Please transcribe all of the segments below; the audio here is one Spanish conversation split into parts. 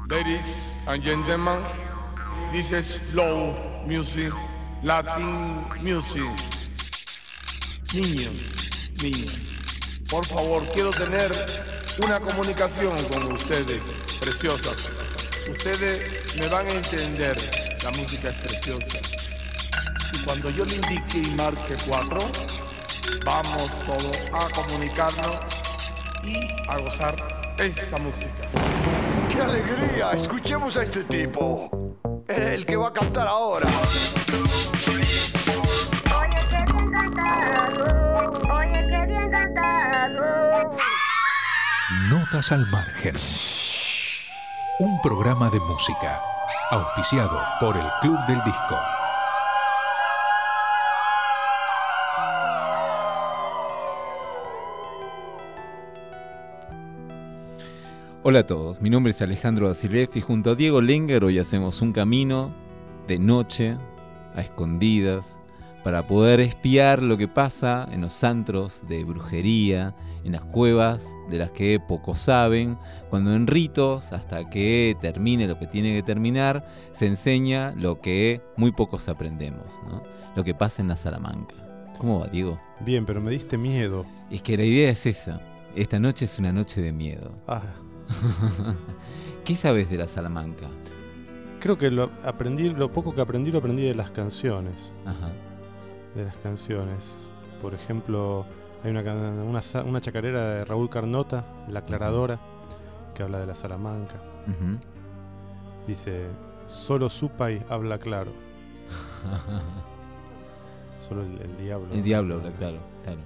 Ladies and gentlemen, this is slow music, Latin music. Niños, por favor, quiero tener una comunicación con ustedes, preciosas. Ustedes me van a entender, la música es preciosa. Y cuando yo le indique y marque 4, vamos todos a comunicarnos y a gozar esta música. ¡Qué alegría! Escuchemos a este tipo. El que va a cantar ahora. Oye, qué bien cantado. Oye, qué bien cantado. Notas al margen. Un programa de música auspiciado por el Club del Disco. Hola a todos, mi nombre es Alejandro Vasiliev y junto a Diego Lenger hoy hacemos un camino de noche, a escondidas, para poder espiar lo que pasa en los antros de brujería, en las cuevas de las que pocos saben, cuando en ritos, hasta que termine lo que tiene que terminar, se enseña lo que muy pocos aprendemos, ¿no? Lo que pasa en la Salamanca. ¿Cómo va, Diego? Bien, pero me diste miedo. Es que la idea es esa, esta noche es una noche de miedo. ¿Qué sabes de la Salamanca? Creo que lo poco que aprendí lo aprendí de las canciones. Ajá. De las canciones. Por ejemplo, hay una chacarera de Raúl Carnota, La Aclaradora, que habla de la Salamanca. Uh-huh. Dice, solo Supay habla claro. Solo el diablo. El diablo habla claro.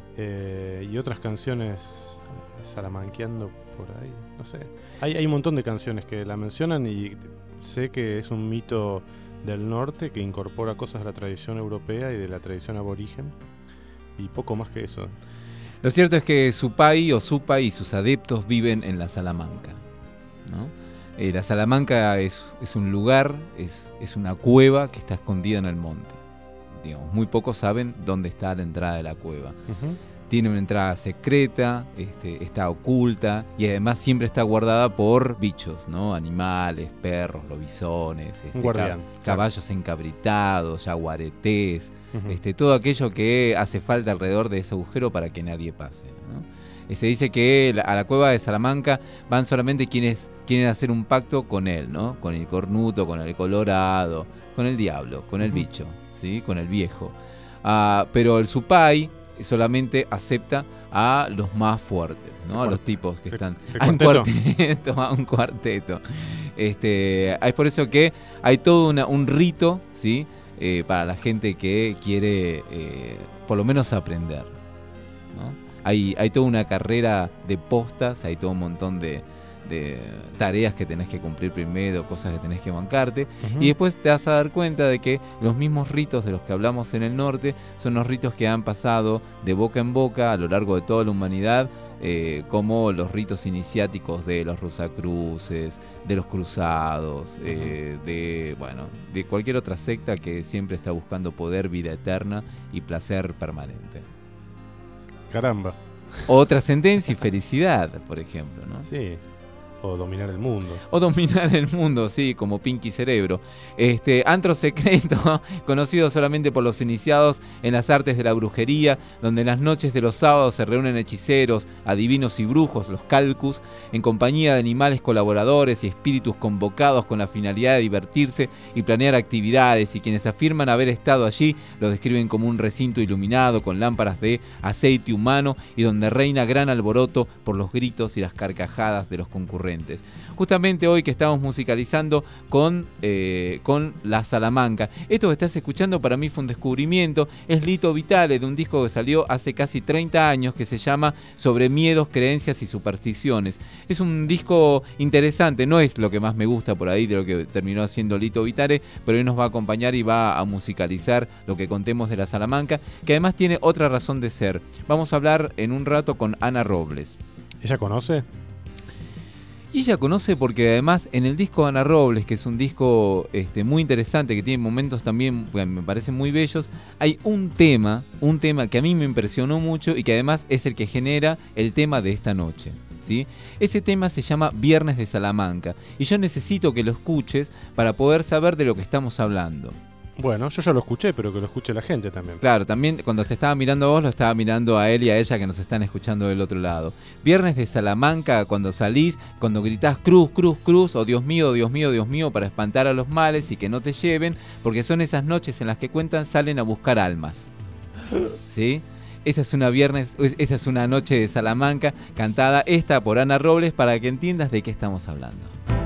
Y otras canciones salamanqueando por ahí, no sé. Hay un montón de canciones que la mencionan y sé que es un mito del norte que incorpora cosas de la tradición europea y de la tradición aborigen y poco más que eso. Lo cierto es que Supay o Supay y sus adeptos viven en la Salamanca, ¿no? La Salamanca es un lugar, es una cueva que está escondida en el monte. Digamos, muy pocos saben dónde está la entrada de la cueva. Uh-huh. Tiene una entrada secreta, está oculta y además siempre está guardada por bichos, ¿no? Animales, perros, lobisones, caballos encabritados, yaguaretés, uh-huh. Todo aquello que hace falta alrededor de ese agujero para que nadie pase, ¿no? Se dice que a la cueva de Salamanca van solamente quienes quieren hacer un pacto con él, ¿no? Con el cornuto, con el colorado, con el diablo, con el bicho, ¿sí? Con el viejo. Pero el Supay solamente acepta a los más fuertes, ¿no? A los tipos que están un cuarteto. Es por eso que hay todo un rito, ¿sí? Para la gente que quiere por lo menos aprender, ¿no? Hay toda una carrera de postas, hay todo un montón de tareas que tenés que cumplir primero, cosas que tenés que bancarte, uh-huh. Y después te vas a dar cuenta de que los mismos ritos de los que hablamos en el norte son los ritos que han pasado de boca en boca a lo largo de toda la humanidad, como los ritos iniciáticos de los Rosacruces, de los cruzados, uh-huh. De cualquier otra secta que siempre está buscando poder, vida eterna y placer permanente. Caramba. O trascendencia y felicidad, por ejemplo, ¿no? Sí. O dominar el mundo. O dominar el mundo, sí, como Pinky Cerebro. Antro secreto, conocido solamente por los iniciados en las artes de la brujería, donde en las noches de los sábados se reúnen hechiceros, adivinos y brujos, los calcus, en compañía de animales colaboradores y espíritus convocados con la finalidad de divertirse y planear actividades, y quienes afirman haber estado allí lo describen como un recinto iluminado con lámparas de aceite humano y donde reina gran alboroto por los gritos y las carcajadas de los concurrentes. Justamente hoy que estamos musicalizando con la Salamanca. Esto que estás escuchando para mí fue un descubrimiento. Es Lito Vitale, de un disco que salió hace casi 30 años que se llama Sobre miedos, creencias y supersticiones. Es un disco interesante, no es lo que más me gusta por ahí de lo que terminó haciendo Lito Vitale, pero hoy nos va a acompañar y va a musicalizar lo que contemos de la Salamanca, que además tiene otra razón de ser. Vamos a hablar en un rato con Ana Robles. ¿Ella conoce? Y ella conoce porque además en el disco de Ana Robles, que es un disco muy interesante, que tiene momentos también que me parecen muy bellos, hay un tema que a mí me impresionó mucho y que además es el que genera el tema de esta noche. ¿sí? Ese tema se llama Viernes de Salamanca y yo necesito que lo escuches para poder saber de lo que estamos hablando. Bueno, yo ya lo escuché, pero que lo escuche la gente también. Claro, también cuando te estaba mirando a vos, lo estaba mirando a él y a ella que nos están escuchando del otro lado. Viernes de Salamanca, cuando salís, cuando gritás cruz, cruz, cruz, o Dios mío, Dios mío, Dios mío, para espantar a los males y que no te lleven, porque son esas noches en las que cuentan salen a buscar almas. ¿Sí? Esa es una noche de Salamanca, cantada esta por Ana Robles, para que entiendas de qué estamos hablando.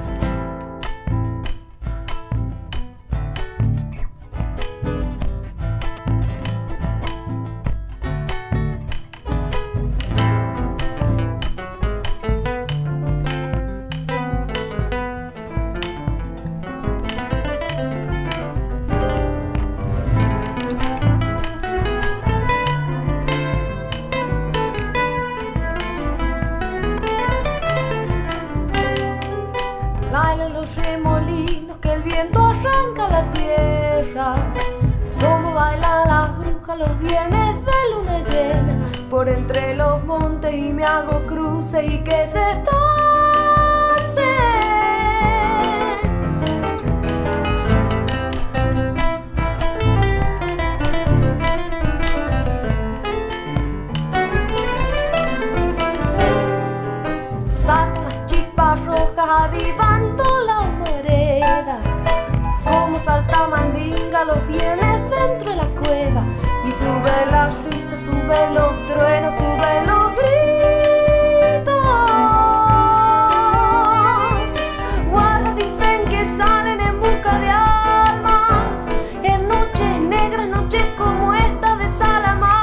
Bailan los remolinos que el viento arranca la tierra. Como bailan las brujas los viernes de luna llena. Por entre los montes y me hago cruces y que se espanten. Saltan las chispas rojas avivando la humareda. Como salta mandinga los viernes dentro de la cueva. Y sube las risas, suben los truenos, suben los gritos. Guardas dicen que salen en busca de almas en noches negras, noches como esta de Salamanca.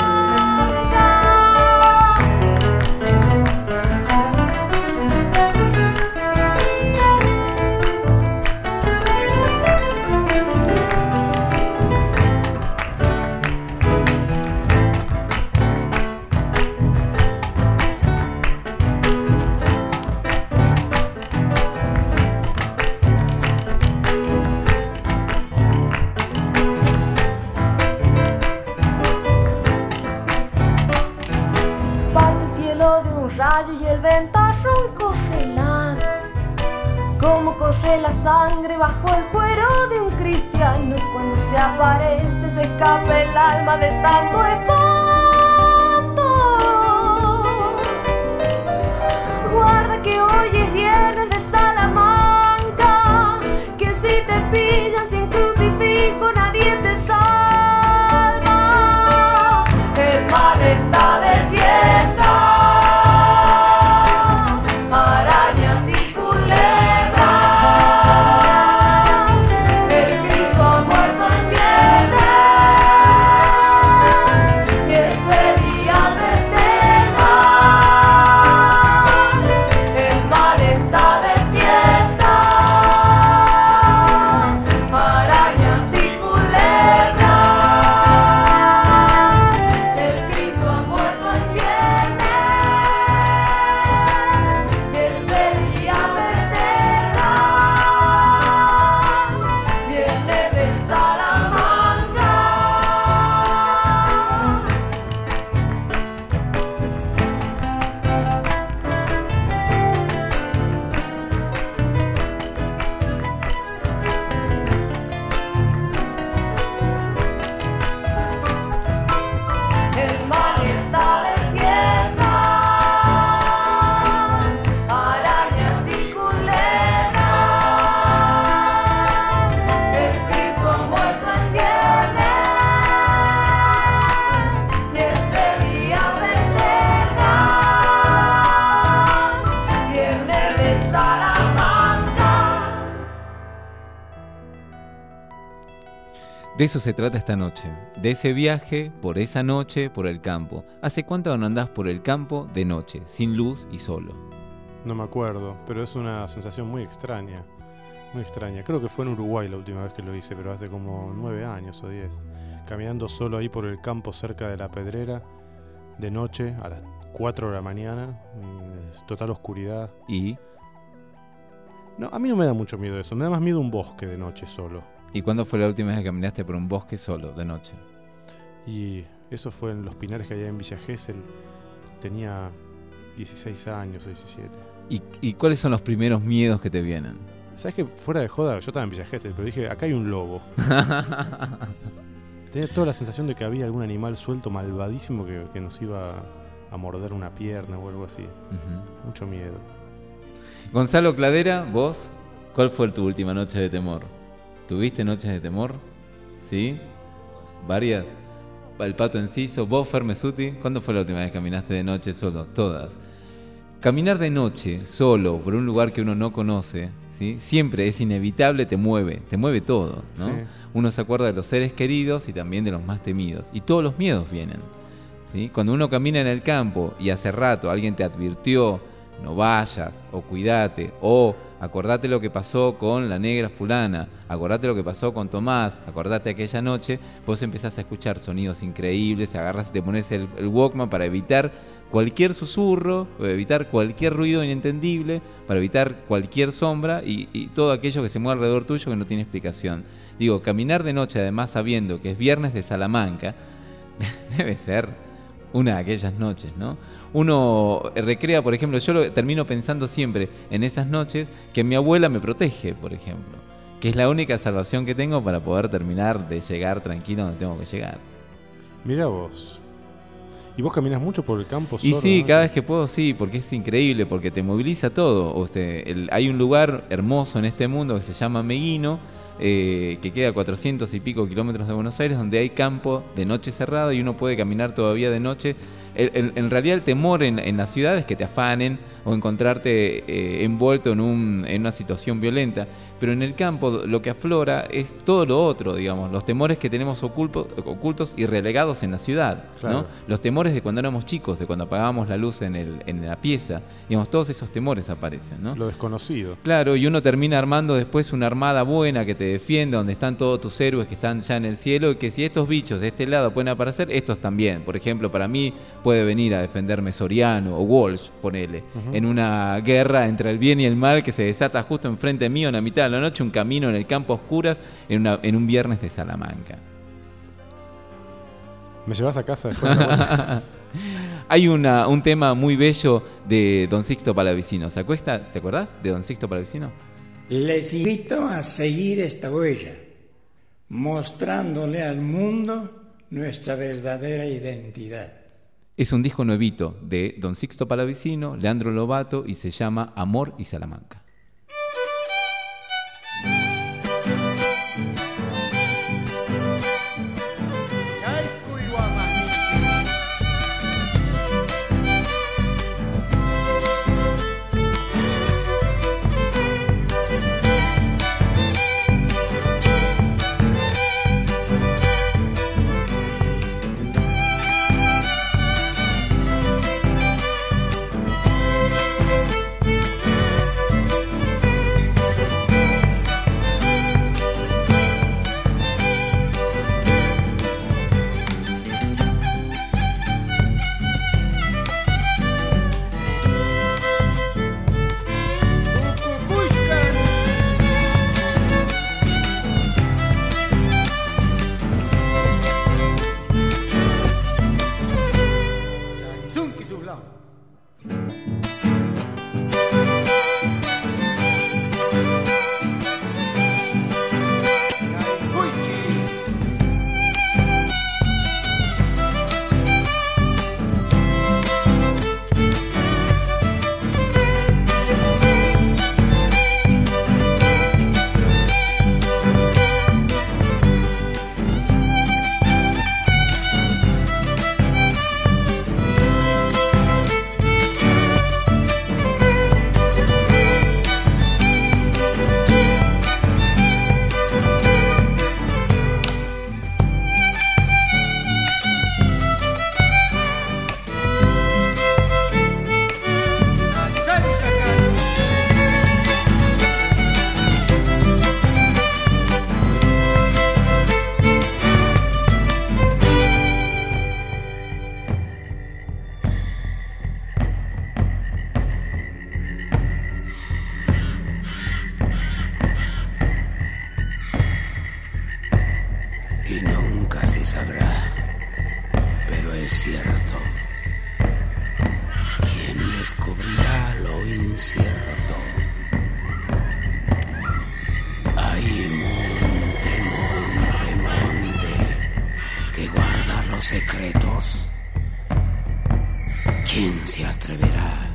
Rayo y el ventarrón corre helado, como corre la sangre bajo el cuero de un cristiano. Cuando se aparece se escapa el alma de tanto espanto. Guarda que hoy es viernes de Salamanca, que si te pillan sin crucifijo nadie te salva. El mal está de fiesta. De eso se trata esta noche, de ese viaje por esa noche por el campo. ¿Hace cuánto no andás por el campo de noche, sin luz y solo? No me acuerdo, pero es una sensación muy extraña. Muy extraña. Creo que fue en Uruguay la última vez que lo hice, pero hace como 9 años o 10. Caminando solo ahí por el campo cerca de la Pedrera, de noche, a las 4 de la mañana, total oscuridad. ¿Y? No, a mí no me da mucho miedo eso, me da más miedo un bosque de noche solo. ¿Y cuándo fue la última vez que caminaste por un bosque solo, de noche? Y eso fue en Los Pinares, que allá en Villa Gesell. Tenía 16 años o 17. ¿Y cuáles son los primeros miedos que te vienen? ¿Sabes que fuera de joda? Yo estaba en Villa Gesell, pero dije, acá hay un lobo. Tenía toda la sensación de que había algún animal suelto malvadísimo que nos iba a morder una pierna o algo así. Ujú. Mucho miedo. Gonzalo Cladera, vos, ¿cuál fue tu última noche de temor? ¿Tuviste noches de temor? ¿Sí? ¿Varias? El Pato Enciso, vos, Fer Mesuti, ¿cuándo fue la última vez que caminaste de noche solo? Todas. Caminar de noche, solo, por un lugar que uno no conoce, ¿sí? Siempre es inevitable, te mueve todo, ¿no? Sí. Uno se acuerda de los seres queridos y también de los más temidos. Y todos los miedos vienen, ¿sí? Cuando uno camina en el campo y hace rato alguien te advirtió, no vayas, o cuídate, o acordate lo que pasó con la negra fulana, acordate lo que pasó con Tomás, acordate aquella noche, vos empezás a escuchar sonidos increíbles, agarrás y te pones el Walkman para evitar cualquier susurro, evitar cualquier ruido inentendible, para evitar cualquier sombra y todo aquello que se mueve alrededor tuyo que no tiene explicación. Digo, caminar de noche además sabiendo que es viernes de Salamanca, debe ser una de aquellas noches, ¿no? Uno recrea, por ejemplo, yo termino pensando siempre en esas noches que mi abuela me protege, por ejemplo, que es la única salvación que tengo para poder terminar de llegar tranquilo donde tengo que llegar. Mirá vos. ¿Y vos caminas mucho por el campo Y solo, sí, no? cada vez que puedo, sí, porque es increíble, porque te moviliza todo. Hay un lugar hermoso en este mundo que se llama Meguino, que queda a 400 y pico kilómetros de Buenos Aires, donde hay campo de noche cerrado y uno puede caminar todavía de noche. En realidad el temor en las ciudades es que te afanen o encontrarte envuelto en una situación violenta, pero en el campo lo que aflora es todo lo otro, digamos, los temores que tenemos ocultos y relegados en la ciudad, Claro. ¿no? Los temores de cuando éramos chicos, de cuando apagábamos la luz en la pieza, digamos, todos esos temores aparecen, ¿no? Lo desconocido. Claro, y uno termina armando después una armada buena que te defienda, donde están todos tus héroes que están ya en el cielo, y que si estos bichos de este lado pueden aparecer, estos también. Por ejemplo, para mí puede venir a defenderme Soriano o Walsh, ponele, en una guerra entre el bien y el mal que se desata justo enfrente mío en la mitad de la noche, un camino en el campo a oscuras, en un viernes de Salamanca. ¿Me llevas a casa después de la vuelta? Hay un tema muy bello de Don Sixto Palavicino. ¿Te acordás de Don Sixto Palavicino? Les invito a seguir esta huella, mostrándole al mundo nuestra verdadera identidad. Es un disco nuevito de Don Sixto Palavicino, Leandro Lobato, y se llama Amor y Salamanca. atreverá.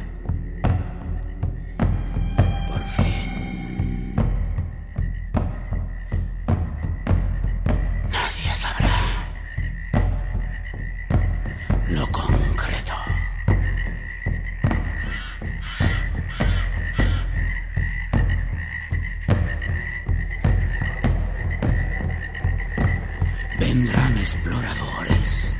Por fin. Nadie sabrá lo concreto. Vendrán exploradores.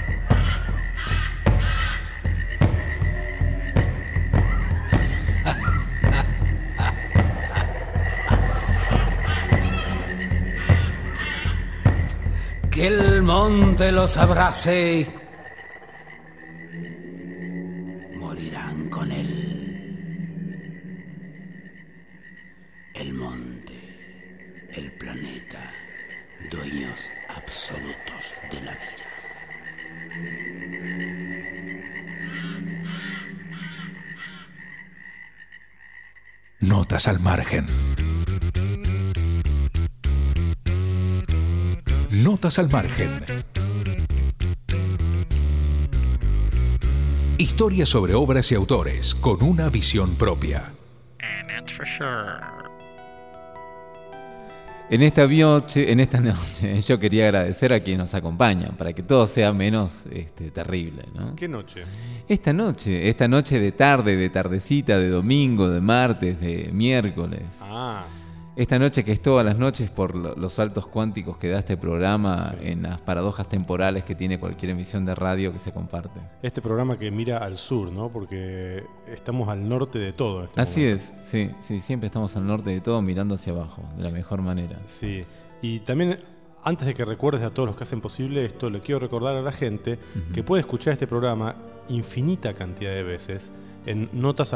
Que el monte los abrace. Morirán con él. El monte, el planeta, dueños absolutos de la vida. Notas al margen. Notas al margen. Historias sobre obras y autores con una visión propia. En esta noche yo quería agradecer a quienes nos acompañan para que todo sea menos terrible, ¿no? ¿Qué noche? Esta noche de tarde, de tardecita, de domingo, de martes, de miércoles. Ah. Esta noche que es todas las noches por los saltos cuánticos que da este programa, sí, en las paradojas temporales que tiene cualquier emisión de radio que se comparte. Este programa que mira al sur, ¿no? Porque estamos al norte de todo. Así es, sí, siempre estamos al norte de todo mirando hacia abajo, de la mejor manera. Sí, y también antes de que recuerdes a todos los que hacen posible esto, le quiero recordar a la gente que puede escuchar este programa infinita cantidad de veces en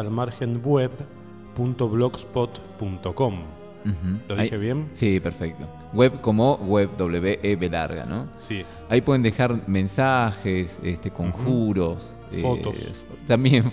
notasalmargenweb.blogspot.com. ¿Lo dije bien? Sí, perfecto. Web como web, W-E-B larga, ¿no? Sí. Ahí pueden dejar mensajes, conjuros, fotos. También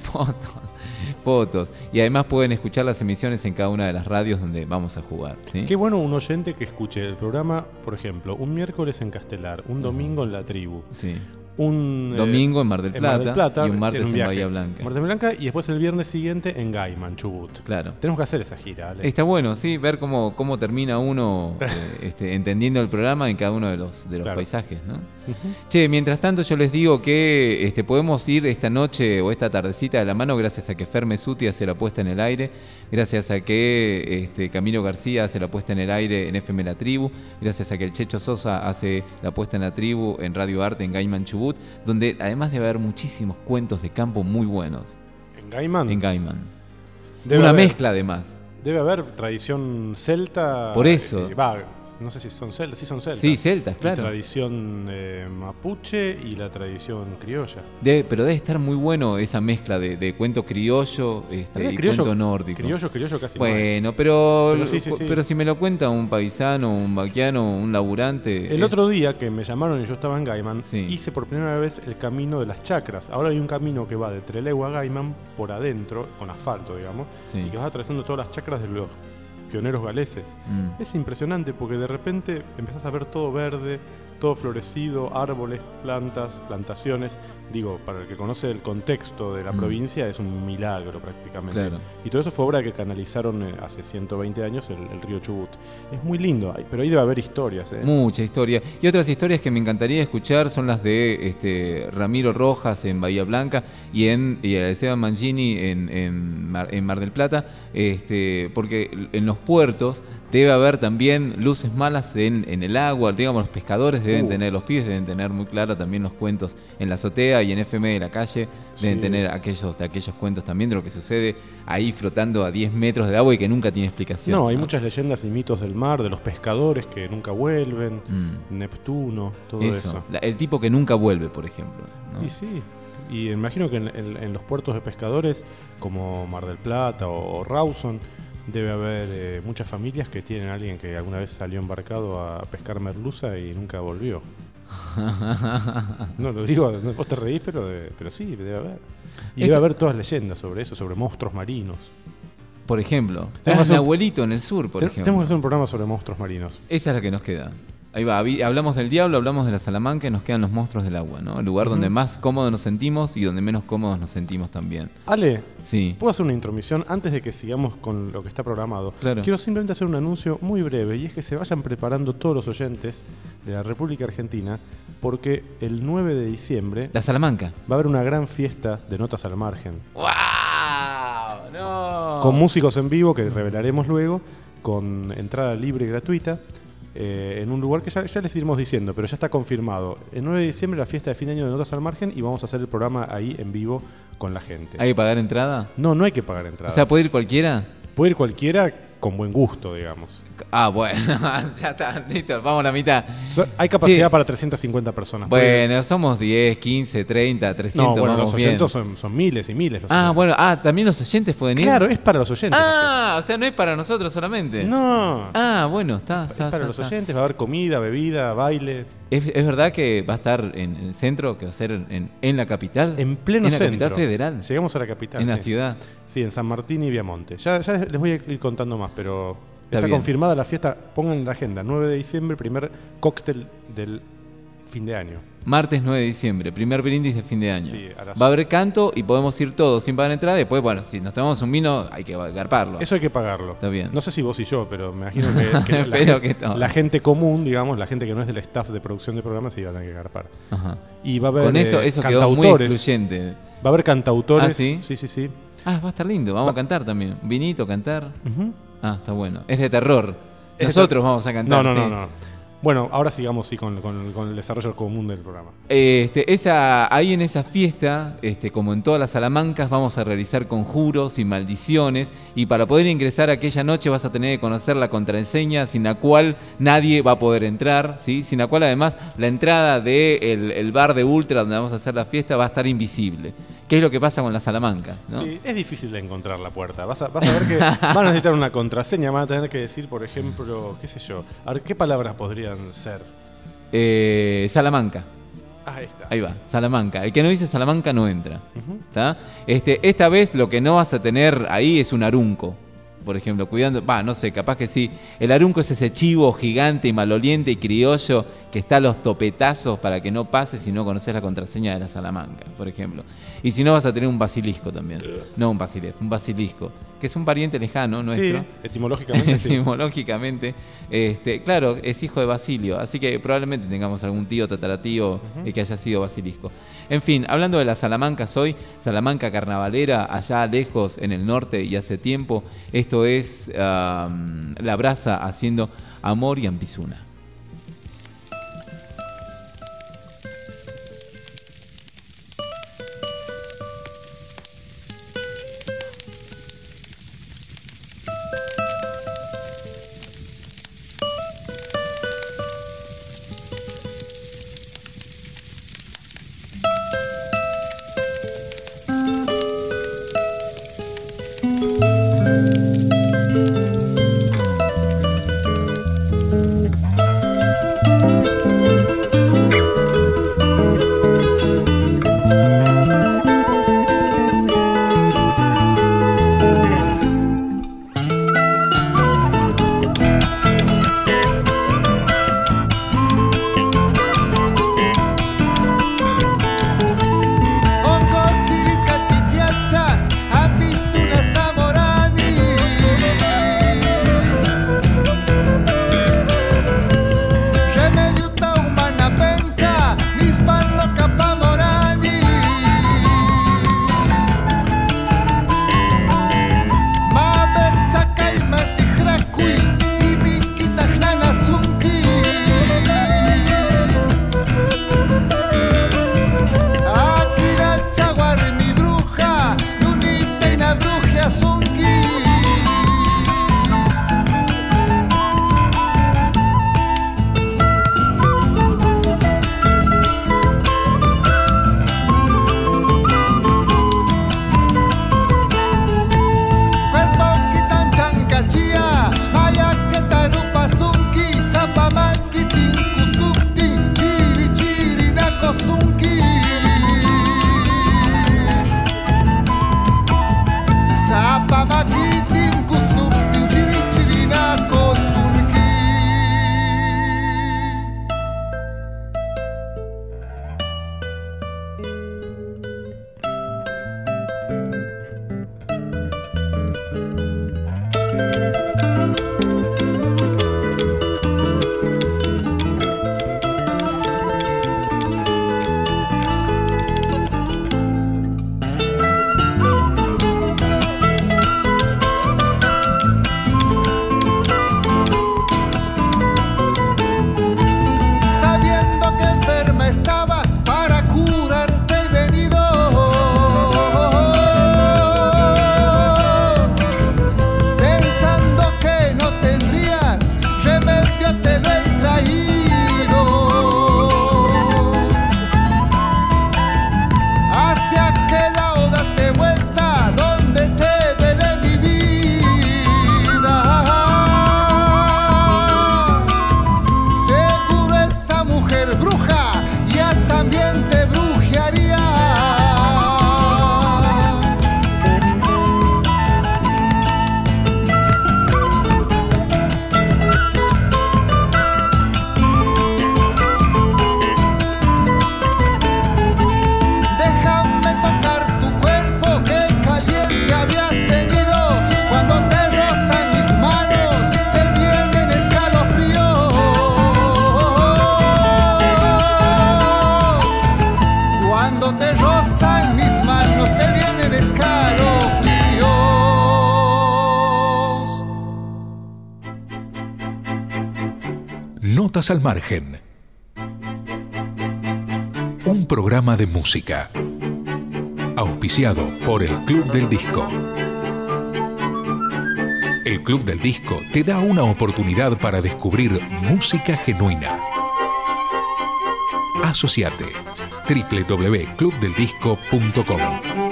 fotos. Y además pueden escuchar las emisiones en cada una de las radios donde vamos a jugar, ¿sí? Qué bueno un oyente que escuche el programa, por ejemplo, un miércoles en Castelar, un domingo en La Tribu. Sí. Un domingo en Mar del Plata, y un martes en Bahía Blanca. Mar del Blanca y después el viernes siguiente en Gaiman, Chubut. Claro. Tenemos que hacer esa gira, Ale. Está bueno, sí, ver cómo termina uno entendiendo el programa en cada uno de los claro, paisajes, ¿no? Che, mientras tanto yo les digo que podemos ir esta noche o esta tardecita de la mano gracias a que Fer Mesuti hace la puesta en el aire, gracias a que Camilo García hace la puesta en el aire en FM La Tribu, gracias a que el Checho Sosa hace la puesta en La Tribu en Radio Arte en Gaiman, Chubut, donde además debe haber muchísimos cuentos de campo muy buenos. ¿En Gaiman? En Gaiman. Una mezcla además. Debe haber tradición celta. Por eso. No sé si son celtas. Sí, son celtas. Sí, celtas, claro. La tradición mapuche y la tradición criolla. Pero debe estar muy bueno esa mezcla de cuento criollo y cuento nórdico. Criollo casi bueno, no pero si me lo cuenta un paisano, un vaquiano, un laburante. El otro día que me llamaron y yo estaba en Gaiman, hice por primera vez el camino de las chacras. Ahora hay un camino que va de Trelew a Gaiman por adentro, con asfalto, digamos, y que vas atravesando todas las chacras de los pioneros galeses. Es impresionante porque de repente empezás a ver todo verde, todo florecido, árboles, plantas, plantaciones. Digo, para el que conoce el contexto de la provincia es un milagro prácticamente. Claro. Y todo eso fue obra que canalizaron hace 120 años el río Chubut. Es muy lindo, pero ahí debe haber historias. Mucha historia. Y otras historias que me encantaría escuchar son las de Ramiro Rojas en Bahía Blanca y Esteban Mangini en Mar del Plata, porque en los puertos debe haber también luces malas en el agua, digamos, los pescadores deben tener, los pibes deben tener muy claro también los cuentos en la azotea y en FM de la calle, deben tener aquellos cuentos también de lo que sucede ahí flotando a 10 metros de agua y que nunca tiene explicación. No, hay muchas leyendas y mitos del mar, de los pescadores que nunca vuelven, Neptuno, todo eso. El tipo que nunca vuelve, por ejemplo, ¿no? Y sí. Y imagino que en los puertos de pescadores, como Mar del Plata o Rawson, debe haber muchas familias que tienen a alguien que alguna vez salió embarcado a pescar merluza y nunca volvió. No lo digo, vos te reís, pero sí, debe haber. Y debe haber todas leyendas sobre eso, sobre monstruos marinos. Por ejemplo, mi abuelito en el sur, por ejemplo. Tenemos que hacer un programa sobre monstruos marinos. Esa es la que nos queda. Ahí va, hablamos del diablo, hablamos de la Salamanca y nos quedan los monstruos del agua, ¿no? El lugar donde más cómodos nos sentimos y donde menos cómodos nos sentimos también. Ale, sí. ¿Puedo hacer una intromisión antes de que sigamos con lo que está programado? Claro. Quiero simplemente hacer un anuncio muy breve, y es que se vayan preparando todos los oyentes de la República Argentina, porque el 9 de diciembre... La Salamanca. Va a haber una gran fiesta de Notas al Margen. ¡Wow! ¡No! Con músicos en vivo que revelaremos luego, con entrada libre y gratuita. En un lugar que ya les iremos diciendo, pero ya está confirmado. El 9 de diciembre la fiesta de fin de año de Notas al Margen, y vamos a hacer el programa ahí en vivo con la gente. ¿Hay que pagar entrada? No hay que pagar entrada. O sea, ¿puede ir cualquiera? Puede ir cualquiera con buen gusto, digamos. Ah, bueno, ya está, listo, vamos a la mitad. Hay capacidad para 350 personas. Bueno, somos 10, 15, 30, 300, no, bueno, vamos los bien. oyentes son miles y miles. Bueno, también los oyentes pueden ir. Claro, es para los oyentes. O sea, no es para nosotros solamente. No. Bueno, está. Es para los oyentes, va a haber comida, bebida, baile. ¿Es verdad que va a estar en el centro, que va a ser en la capital? En pleno centro. En la capital federal. Llegamos a la capital. En la ciudad. Sí, en San Martín y Viamonte. Ya les voy a ir contando más, pero está bien. confirmada la fiesta. Pongan en la agenda, 9 de diciembre, primer cóctel del fin de año. Martes 9 de diciembre, primer brindis de fin de año. Sí, va a haber canto y podemos ir todos sin pagar entrada. Después, bueno, si nos tomamos un vino, hay que garparlo. Eso hay que pagarlo. Está bien. No sé si vos y yo, pero me imagino que la gente común, digamos, la gente que no es del staff de producción de programas, sí va a tener que garpar. Ajá. Y va a haber con eso quedó muy excluyente. Va a haber cantautores. ¿Sí? Sí. Va a estar lindo. Vamos a cantar también. Vinito, cantar. Está bueno. Es de terror. Nosotros vamos a cantar. No. Bueno, ahora sigamos con el desarrollo común del programa. Ahí en esa fiesta, como en todas las Salamancas, vamos a realizar conjuros y maldiciones, y para poder ingresar aquella noche vas a tener que conocer la contraseña sin la cual nadie va a poder entrar, ¿sí? Sin la cual además la entrada del bar de Ultra donde vamos a hacer la fiesta va a estar invisible. ¿Qué es lo que pasa con la Salamanca? ¿No? Sí, es difícil de encontrar la puerta. Vas a ver que van a necesitar una contraseña, van a tener que decir, por ejemplo, qué sé yo. A ver, ¿qué palabras podrían ser? Salamanca. Ahí está. Ahí va, Salamanca. El que no dice Salamanca no entra. ¿Está? Esta vez lo que no vas a tener ahí es un arunco. Por ejemplo, cuidando, no sé, capaz que sí. El arunco es ese chivo gigante y maloliente y criollo que está a los topetazos para que no pases si no conoces la contraseña de la Salamanca, por ejemplo. Y si no, vas a tener un basilisco también. No un basilisco, que es un pariente lejano nuestro. Sí, etimológicamente. Etimológicamente. Claro, es hijo de Basilio, así que probablemente tengamos algún tío, tataratío que haya sido basilisco. En fin, hablando de las Salamancas hoy, Salamanca carnavalera, allá lejos en el norte y hace tiempo, esto es La Brasa haciendo Amor y Ampizuna. Notas al Margen. Un programa de música. Auspiciado por el Club del Disco. El Club del Disco te da una oportunidad para descubrir música genuina. Asociate. www.clubdeldisco.com